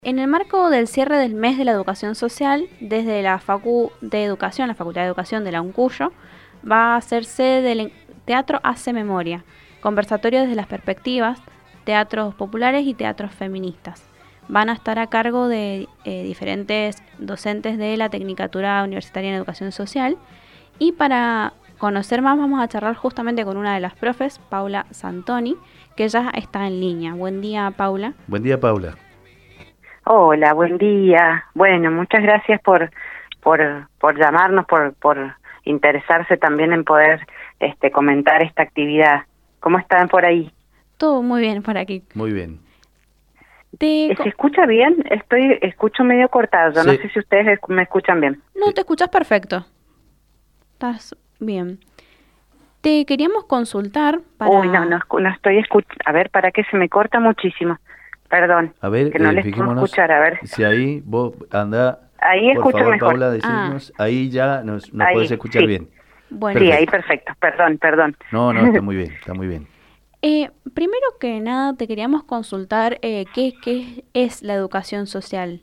En el marco del cierre del mes de la educación social, desde la Facultad de Educación de la UNCUYO, va a ser sede del Teatro Hace Memoria, conversatorio desde las perspectivas, teatros populares y teatros feministas. Van a estar a cargo de diferentes docentes de la Tecnicatura Universitaria en Educación Social, y para conocer más vamos a charlar justamente con una de las profes, Paula Santoni, que ya está en línea. Buen día, Paula. Buen día, Paula. Hola, buen día. Bueno, muchas gracias por llamarnos, por interesarse también en poder comentar esta actividad. ¿Cómo están por ahí? Todo muy bien por aquí. Muy bien. ¿Se escucha bien? Escucho medio cortado. Sí. No sé si ustedes me escuchan bien. No, te escuchas perfecto. Estás bien. Te queríamos consultar para... Uy, no estoy escuchando. A ver, ¿para qué se me corta muchísimo? Perdón, A ver, que no les puedo escuchar, a ver. Si ahí vos andá, Ahí por escucho favor, mejor. Paula, decirnos, ahí ya nos Ahí, podés escuchar sí. bien. Bueno. Sí, ahí perfecto. Perdón. No, está muy bien, está muy bien. Primero que nada, te queríamos consultar qué es la educación social.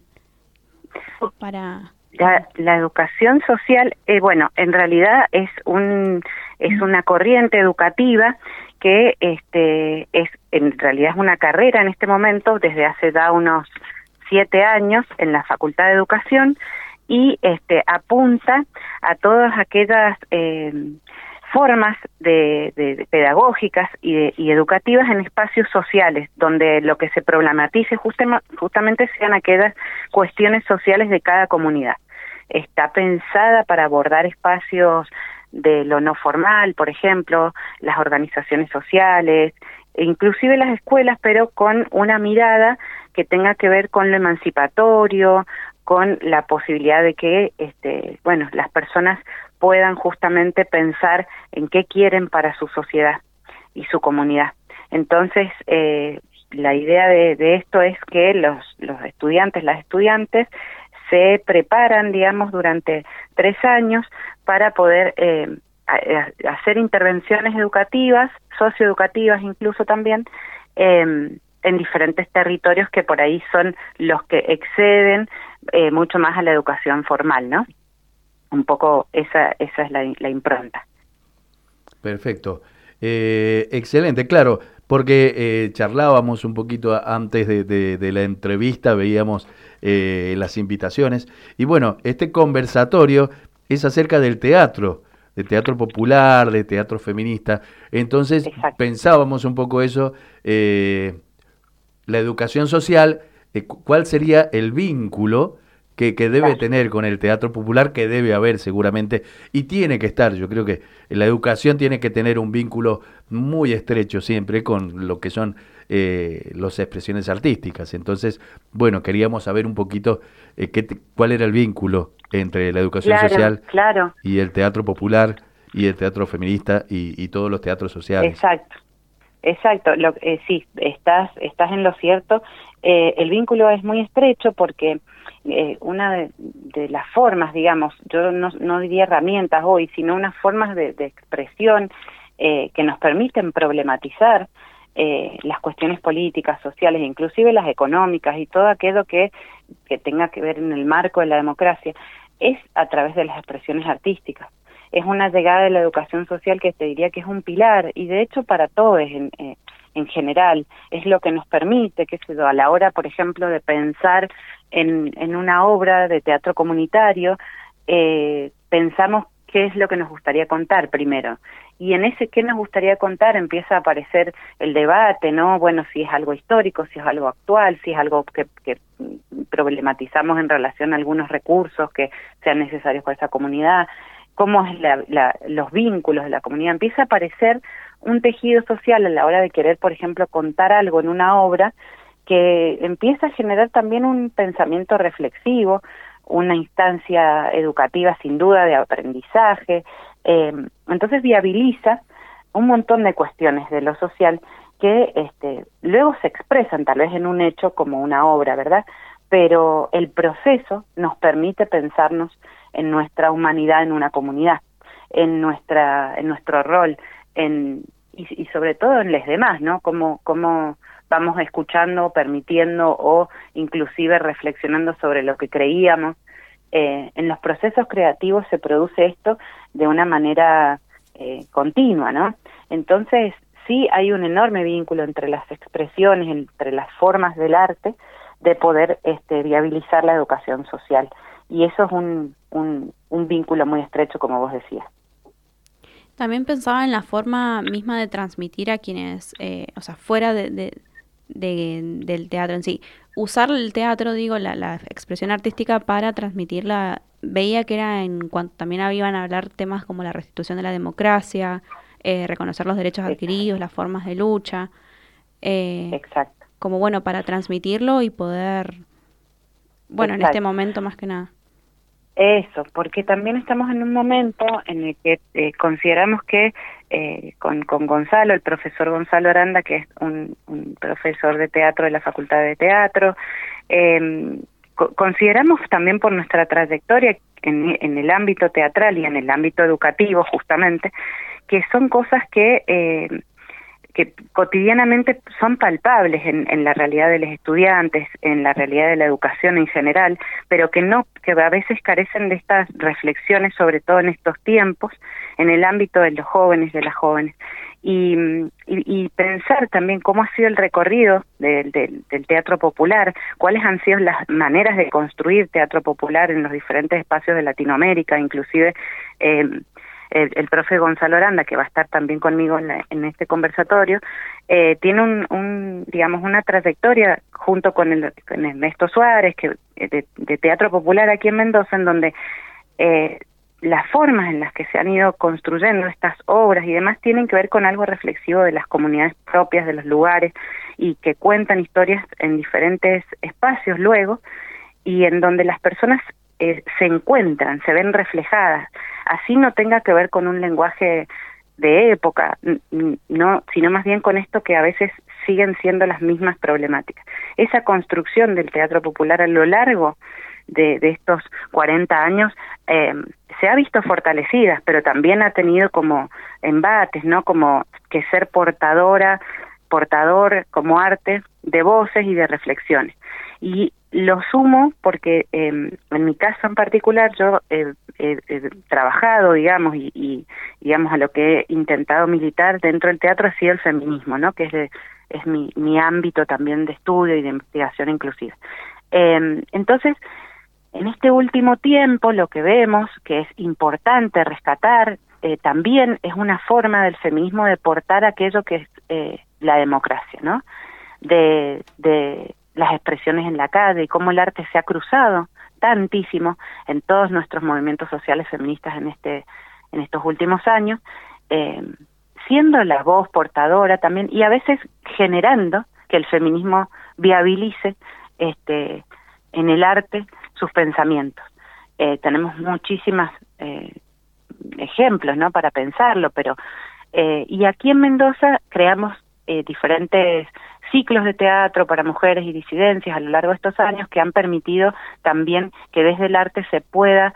La educación social, bueno, en realidad es una corriente educativa que en realidad es una carrera en este momento desde hace ya unos 7 años en la Facultad de Educación y apunta a todas aquellas formas de pedagógicas y educativas en espacios sociales, donde lo que se problematice justamente sean aquellas cuestiones sociales de cada comunidad. Está pensada para abordar espacios de lo no formal, por ejemplo, las organizaciones sociales, e inclusive las escuelas, pero con una mirada que tenga que ver con lo emancipatorio, con la posibilidad de que las personas puedan justamente pensar en qué quieren para su sociedad y su comunidad. Entonces, la idea de esto es que los estudiantes, las estudiantes, se preparan, digamos, durante 3 años para poder hacer intervenciones educativas, socioeducativas incluso también, en diferentes territorios que por ahí son los que exceden mucho más a la educación formal, ¿no? Un poco esa es la impronta. Perfecto. Excelente, claro, porque charlábamos un poquito antes de la entrevista, veíamos las invitaciones, y bueno, este conversatorio es acerca del teatro, de teatro popular, de teatro feminista. Entonces, Exacto. Pensábamos un poco eso, la educación social, ¿cuál sería el vínculo que debe tener con el teatro popular, que debe haber seguramente, y tiene que estar? Yo creo que la educación tiene que tener un vínculo muy estrecho siempre con lo que son las expresiones artísticas. Entonces, bueno, queríamos saber un poquito cuál era el vínculo entre la educación social y el teatro popular y el teatro feminista y todos los teatros sociales. Exacto. Sí, estás en lo cierto. El vínculo es muy estrecho porque una de las formas, digamos, yo no diría herramientas hoy, sino unas formas de expresión que nos permiten problematizar las cuestiones políticas, sociales, inclusive las económicas y todo aquello que tenga que ver en el marco de la democracia, es a través de las expresiones artísticas. Es una llegada de la educación social que te diría que es un pilar, y de hecho para todos en general, es lo que nos permite, a la hora, por ejemplo, de pensar en una obra de teatro comunitario, pensamos qué es lo que nos gustaría contar primero. Y en ese qué nos gustaría contar empieza a aparecer el debate, ¿no? Bueno, si es algo histórico, si es algo actual, si es algo que problematizamos en relación a algunos recursos que sean necesarios para esa comunidad, cómo es los vínculos de la comunidad. Empieza a aparecer un tejido social a la hora de querer, por ejemplo, contar algo en una obra que empieza a generar también un pensamiento reflexivo, una instancia educativa sin duda de aprendizaje. Entonces viabiliza un montón de cuestiones de lo social que luego se expresan tal vez en un hecho como una obra, ¿verdad? Pero el proceso nos permite pensarnos en nuestra humanidad en una comunidad, en nuestro rol, y sobre todo en los demás, ¿no? Cómo vamos escuchando, permitiendo o inclusive reflexionando sobre lo que creíamos. En los procesos creativos se produce esto de una manera continua, ¿no? Entonces, sí hay un enorme vínculo entre las expresiones, entre las formas del arte, de poder viabilizar la educación social. Y eso es un vínculo muy estrecho, como vos decías. También pensaba en la forma misma de transmitir a quienes, o sea, fuera del teatro en sí. Usar el teatro, digo, la expresión artística para transmitirla. Veía que era en cuanto también iban a hablar temas como la restitución de la democracia, reconocer los derechos adquiridos, las formas de lucha. Exacto. Como bueno, para transmitirlo y poder, bueno, en este momento más que nada. Eso, porque también estamos en un momento en el que consideramos que con Gonzalo, el profesor Gonzalo Aranda, que es un profesor de teatro de la Facultad de Teatro, consideramos también por nuestra trayectoria en el ámbito teatral y en el ámbito educativo justamente, que son cosas que cotidianamente son palpables en la realidad de los estudiantes, en la realidad de la educación en general, pero que a veces carecen de estas reflexiones, sobre todo en estos tiempos, en el ámbito de los jóvenes, de las jóvenes. Y pensar también cómo ha sido el recorrido del teatro popular, cuáles han sido las maneras de construir teatro popular en los diferentes espacios de Latinoamérica, inclusive el profe Gonzalo Aranda, que va a estar también conmigo en este conversatorio, tiene digamos una trayectoria junto con Ernesto Suárez, que de teatro popular aquí en Mendoza, en donde las formas en las que se han ido construyendo estas obras y demás tienen que ver con algo reflexivo de las comunidades propias, de los lugares, y que cuentan historias en diferentes espacios luego, y en donde las personas se encuentran, se ven reflejadas, así no tenga que ver con un lenguaje de época, no, sino más bien con esto que a veces siguen siendo las mismas problemáticas. Esa construcción del teatro popular a lo largo de estos 40 años se ha visto fortalecida, pero también ha tenido como embates, ¿no? Como que ser portador como arte de voces y de reflexiones. Y lo sumo porque en mi caso en particular yo he trabajado, digamos, y digamos a lo que he intentado militar dentro del teatro ha sido el feminismo, ¿no? Que es mi ámbito también de estudio y de investigación inclusive. Entonces, en este último tiempo lo que vemos que es importante rescatar también es una forma del feminismo de portar aquello que es la democracia, ¿no? De las expresiones en la calle y cómo el arte se ha cruzado tantísimo en todos nuestros movimientos sociales feministas en estos últimos años, siendo la voz portadora también y a veces generando que el feminismo viabilice en el arte sus pensamientos. Tenemos muchísimos ejemplos, ¿no? Para pensarlo, pero y aquí en Mendoza creamos diferentes ciclos de teatro para mujeres y disidencias a lo largo de estos años que han permitido también que desde el arte se pueda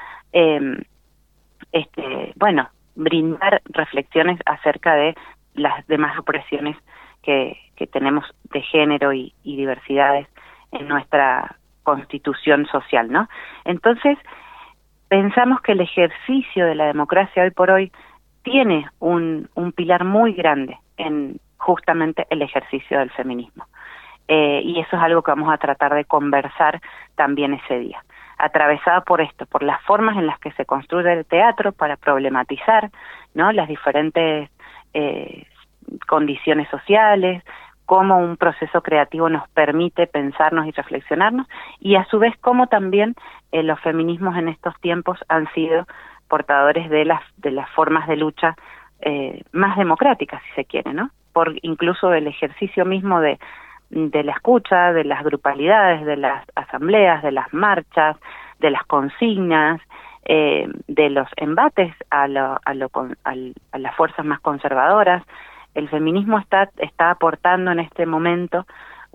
brindar reflexiones acerca de las demás opresiones que tenemos de género y diversidades en nuestra constitución social, ¿no? Entonces, pensamos que el ejercicio de la democracia hoy por hoy tiene un pilar muy grande en justamente el ejercicio del feminismo. Y eso es algo que vamos a tratar de conversar también ese día, atravesado por esto, por las formas en las que se construye el teatro para problematizar, ¿no? Las diferentes condiciones sociales, cómo un proceso creativo nos permite pensarnos y reflexionarnos, y a su vez cómo también los feminismos en estos tiempos han sido portadores de las formas de lucha más democráticas, si se quiere, ¿no? Por incluso el ejercicio mismo de la escucha, de las grupalidades, de las asambleas, de las marchas, de las consignas, de los embates a las fuerzas más conservadoras. El feminismo está aportando en este momento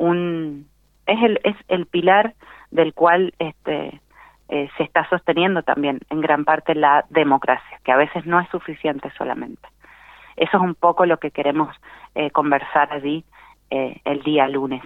es el pilar del cual se está sosteniendo también en gran parte la democracia, que a veces no es suficiente solamente. Eso es un poco lo que queremos conversar allí el día lunes.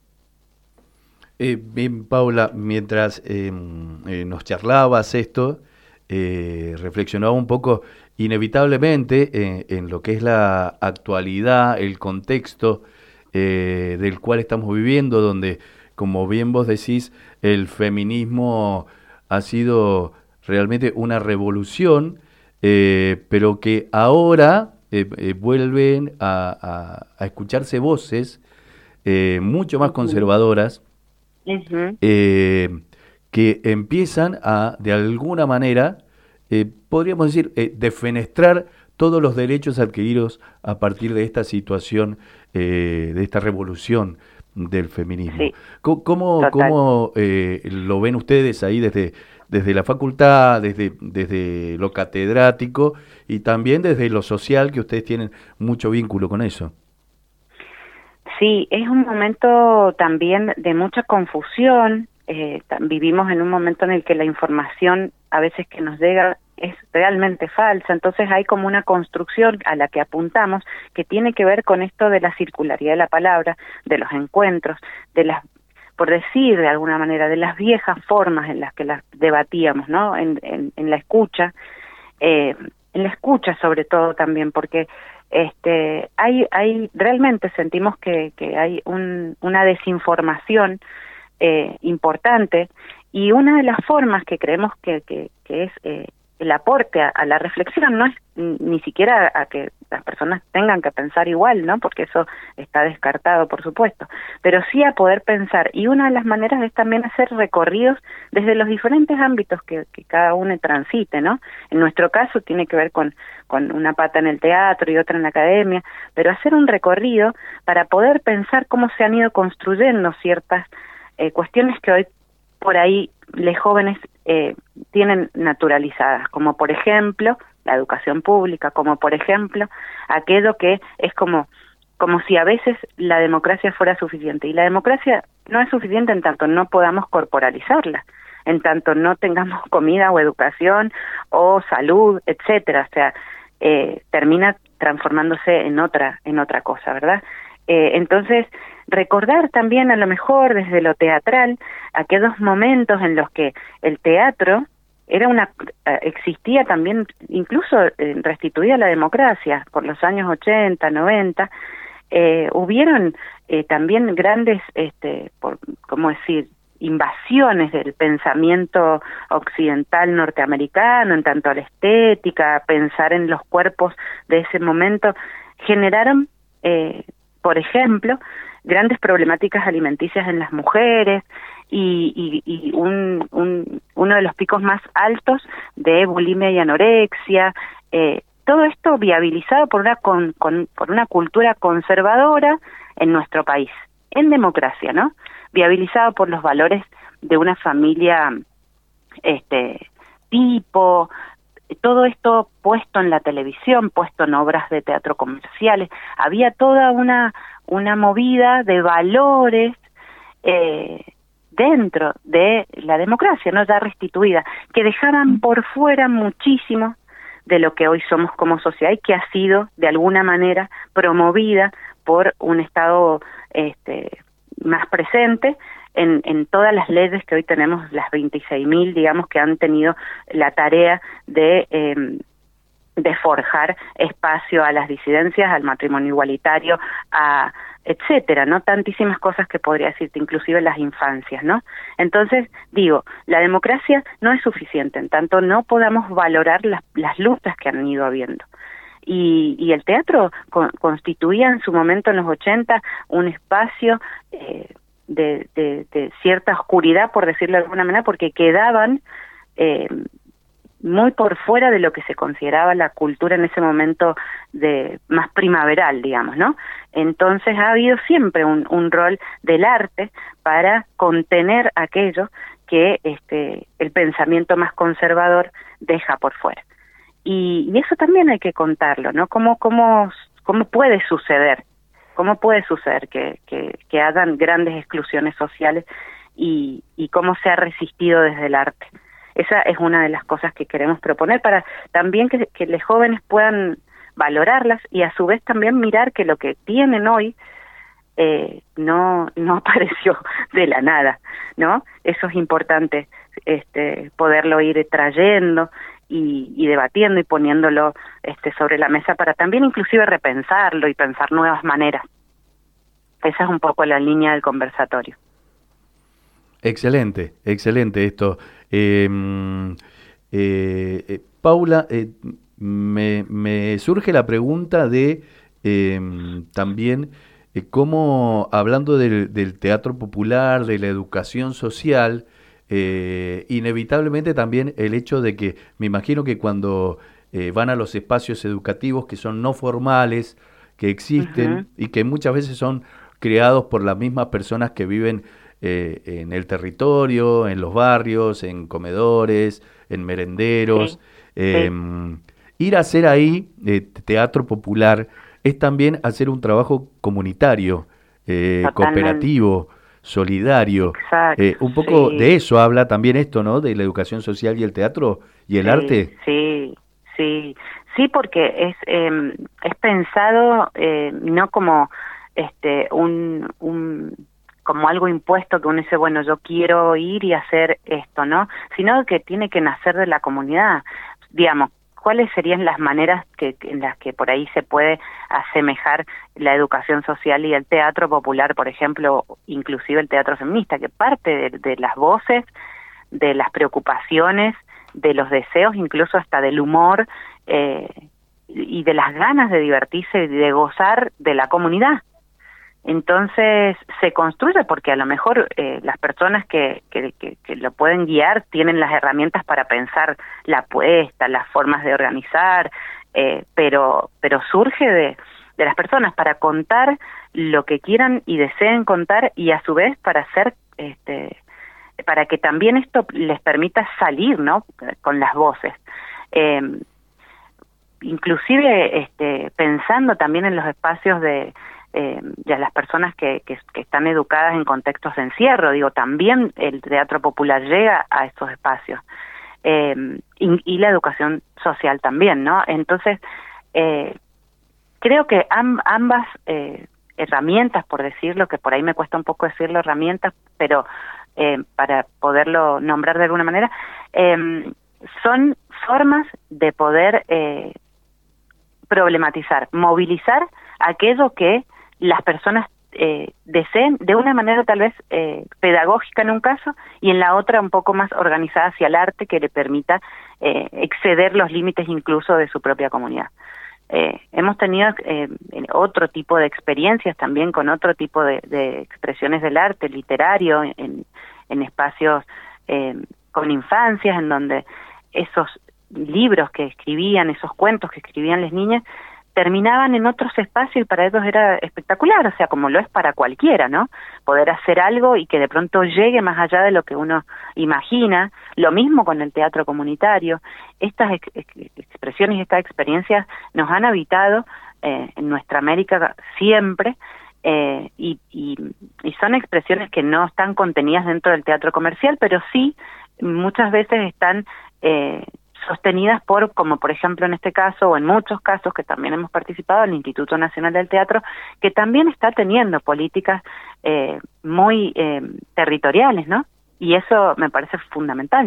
Bien, Paula, mientras nos charlabas esto, reflexionaba un poco inevitablemente en lo que es la actualidad, el contexto del cual estamos viviendo, donde, como bien vos decís, el feminismo ha sido realmente una revolución, pero que ahora vuelven a escucharse voces mucho más conservadoras, Uh-huh. que empiezan a, de alguna manera, podríamos decir, defenestrar todos los derechos adquiridos a partir de esta situación, de esta revolución del feminismo. Sí, ¿Cómo lo ven ustedes ahí desde la facultad, desde lo catedrático y también desde lo social, que ustedes tienen mucho vínculo con eso? Sí, es un momento también de mucha confusión. Vivimos en un momento en el que la información a veces que nos llega es realmente falsa, entonces hay como una construcción a la que apuntamos que tiene que ver con esto de la circularidad de la palabra, de los encuentros, de las, por decir de alguna manera, de las viejas formas en las que las debatíamos, ¿no? En la escucha, sobre todo también, porque hay realmente sentimos que hay una desinformación importante, y una de las formas que creemos que es el aporte a la reflexión, no es ni siquiera a que las personas tengan que pensar igual, ¿no? Porque eso está descartado, por supuesto, pero sí a poder pensar, y una de las maneras es también hacer recorridos desde los diferentes ámbitos que cada uno transite, ¿no? En nuestro caso tiene que ver con una pata en el teatro y otra en la academia, pero hacer un recorrido para poder pensar cómo se han ido construyendo ciertas cuestiones que hoy por ahí los jóvenes tienen naturalizadas, como por ejemplo la educación pública, como por ejemplo aquello que es como si a veces la democracia fuera suficiente, y la democracia no es suficiente en tanto no podamos corporalizarla, en tanto no tengamos comida o educación o salud, etcétera, o sea, termina transformándose en otra cosa, ¿verdad? Entonces, recordar también a lo mejor desde lo teatral aquellos momentos en los que el teatro existía también, incluso restituida la democracia por los años 80, 90, hubieron también grandes, ¿cómo decir?, invasiones del pensamiento occidental norteamericano en tanto a la estética, pensar en los cuerpos de ese momento, generaron por ejemplo, grandes problemáticas alimenticias en las mujeres y uno de los picos más altos de bulimia y anorexia, todo esto viabilizado por una cultura conservadora en nuestro país, en democracia, ¿no? Viabilizado por los valores de una familia tipo, todo esto puesto en la televisión, puesto en obras de teatro comerciales. Había toda una movida de valores dentro de la democracia, ¿no?, ya restituida, que dejaban por fuera muchísimo de lo que hoy somos como sociedad y que ha sido de alguna manera promovida por un Estado más presente en todas las leyes que hoy tenemos, las 26.000, digamos, que han tenido la tarea de forjar espacio a las disidencias, al matrimonio igualitario, etcétera, ¿no? Tantísimas cosas que podría decirte, inclusive las infancias, ¿no? Entonces, digo, la democracia no es suficiente, en tanto no podamos valorar las luchas que han ido habiendo. Y el teatro constituía en su momento, en los 80, un espacio de cierta oscuridad, por decirlo de alguna manera, porque quedaban muy por fuera de lo que se consideraba la cultura en ese momento más primaveral, digamos, ¿no? Entonces ha habido siempre un rol del arte para contener aquello que el pensamiento más conservador deja por fuera. Y eso también hay que contarlo, ¿no? ¿Cómo puede suceder? ¿Cómo puede suceder que hagan grandes exclusiones sociales y cómo se ha resistido desde el arte? Esa es una de las cosas que queremos proponer para también que los jóvenes puedan valorarlas y a su vez también mirar que lo que tienen hoy no apareció de la nada, ¿no? Eso es importante, poderlo ir trayendo y debatiendo y poniéndolo sobre la mesa para también inclusive repensarlo y pensar nuevas maneras. Esa es un poco la línea del conversatorio. Excelente, excelente esto. Paula, me surge la pregunta de también cómo, hablando del teatro popular, de la educación social, inevitablemente también el hecho de que, me imagino que cuando van a los espacios educativos que son no formales, que existen y que muchas veces son creados por las mismas personas que viven en el territorio, en los barrios, en comedores, en merenderos. Sí. Ir a hacer ahí teatro popular es también hacer un trabajo comunitario, cooperativo, solidario. Exacto, Un poco sí. de eso habla también esto, ¿no? De la educación social y el teatro y el arte. Sí, porque es pensado no como como algo impuesto que uno dice, bueno, yo quiero ir y hacer esto, ¿no? Sino que tiene que nacer de la comunidad. Digamos, ¿cuáles serían las maneras en las que por ahí se puede asemejar la educación social y el teatro popular, por ejemplo, inclusive el teatro feminista, que parte de las voces, de las preocupaciones, de los deseos, incluso hasta del humor, y de las ganas de divertirse y de gozar de la comunidad? Entonces se construye porque a lo mejor las personas que lo pueden guiar tienen las herramientas para pensar la apuesta, las formas de organizar, pero surge de las personas para contar lo que quieran y deseen contar, y a su vez para hacer para que también esto les permita salir, ¿no? Con las voces. Inclusive pensando también en los espacios de las personas que están educadas en contextos de encierro, digo, también el teatro popular llega a estos espacios, y la educación social también, ¿no? Entonces, creo que ambas herramientas, por decirlo, que por ahí me cuesta un poco decirlo herramientas, pero para poderlo nombrar de alguna manera, son formas de poder problematizar, movilizar aquello que las personas deseen de una manera tal vez pedagógica en un caso, y en la otra un poco más organizada hacia el arte, que le permita exceder los límites incluso de su propia comunidad. Hemos tenido otro tipo de experiencias también con otro tipo de expresiones del arte literario en espacios con infancias, en donde esos libros que escribían, esos cuentos que escribían las niñas, terminaban en otros espacios, y para ellos era espectacular, o sea, como lo es para cualquiera, ¿no? Poder hacer algo y que de pronto llegue más allá de lo que uno imagina. Lo mismo con el teatro comunitario. Estas expresiones y estas experiencias nos han habitado en nuestra América siempre, y son expresiones que no están contenidas dentro del teatro comercial, pero sí muchas veces están sostenidas como por ejemplo en este caso, o en muchos casos que también hemos participado, el Instituto Nacional del Teatro, que también está teniendo políticas muy territoriales, ¿no? Y eso me parece fundamental.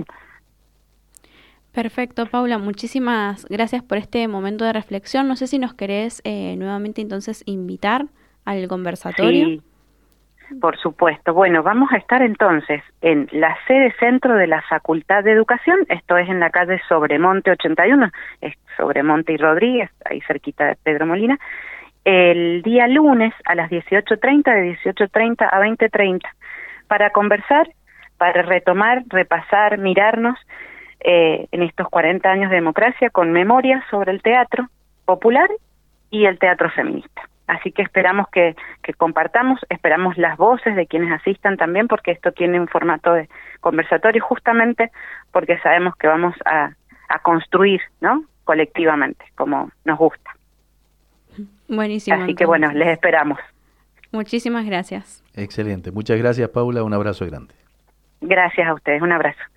Perfecto, Paula, muchísimas gracias por este momento de reflexión. No sé si nos querés nuevamente entonces invitar al conversatorio. Sí. Por supuesto. Bueno, vamos a estar entonces en la sede centro de la Facultad de Educación, esto es en la calle Sobremonte 81, es Sobremonte y Rodríguez, ahí cerquita de Pedro Molina, el día lunes a las 18:30, de 18:30 a 20:30, para conversar, para retomar, repasar, mirarnos en estos 40 años de democracia, con memoria sobre el teatro popular y el teatro feminista. Así que esperamos que compartamos, esperamos las voces de quienes asistan también, porque esto tiene un formato de conversatorio, justamente porque sabemos que vamos a construir, ¿no? Colectivamente, como nos gusta. Buenísimo. Así que bueno, les esperamos. Muchísimas gracias. Excelente. Muchas gracias, Paula. Un abrazo grande. Gracias a ustedes. Un abrazo.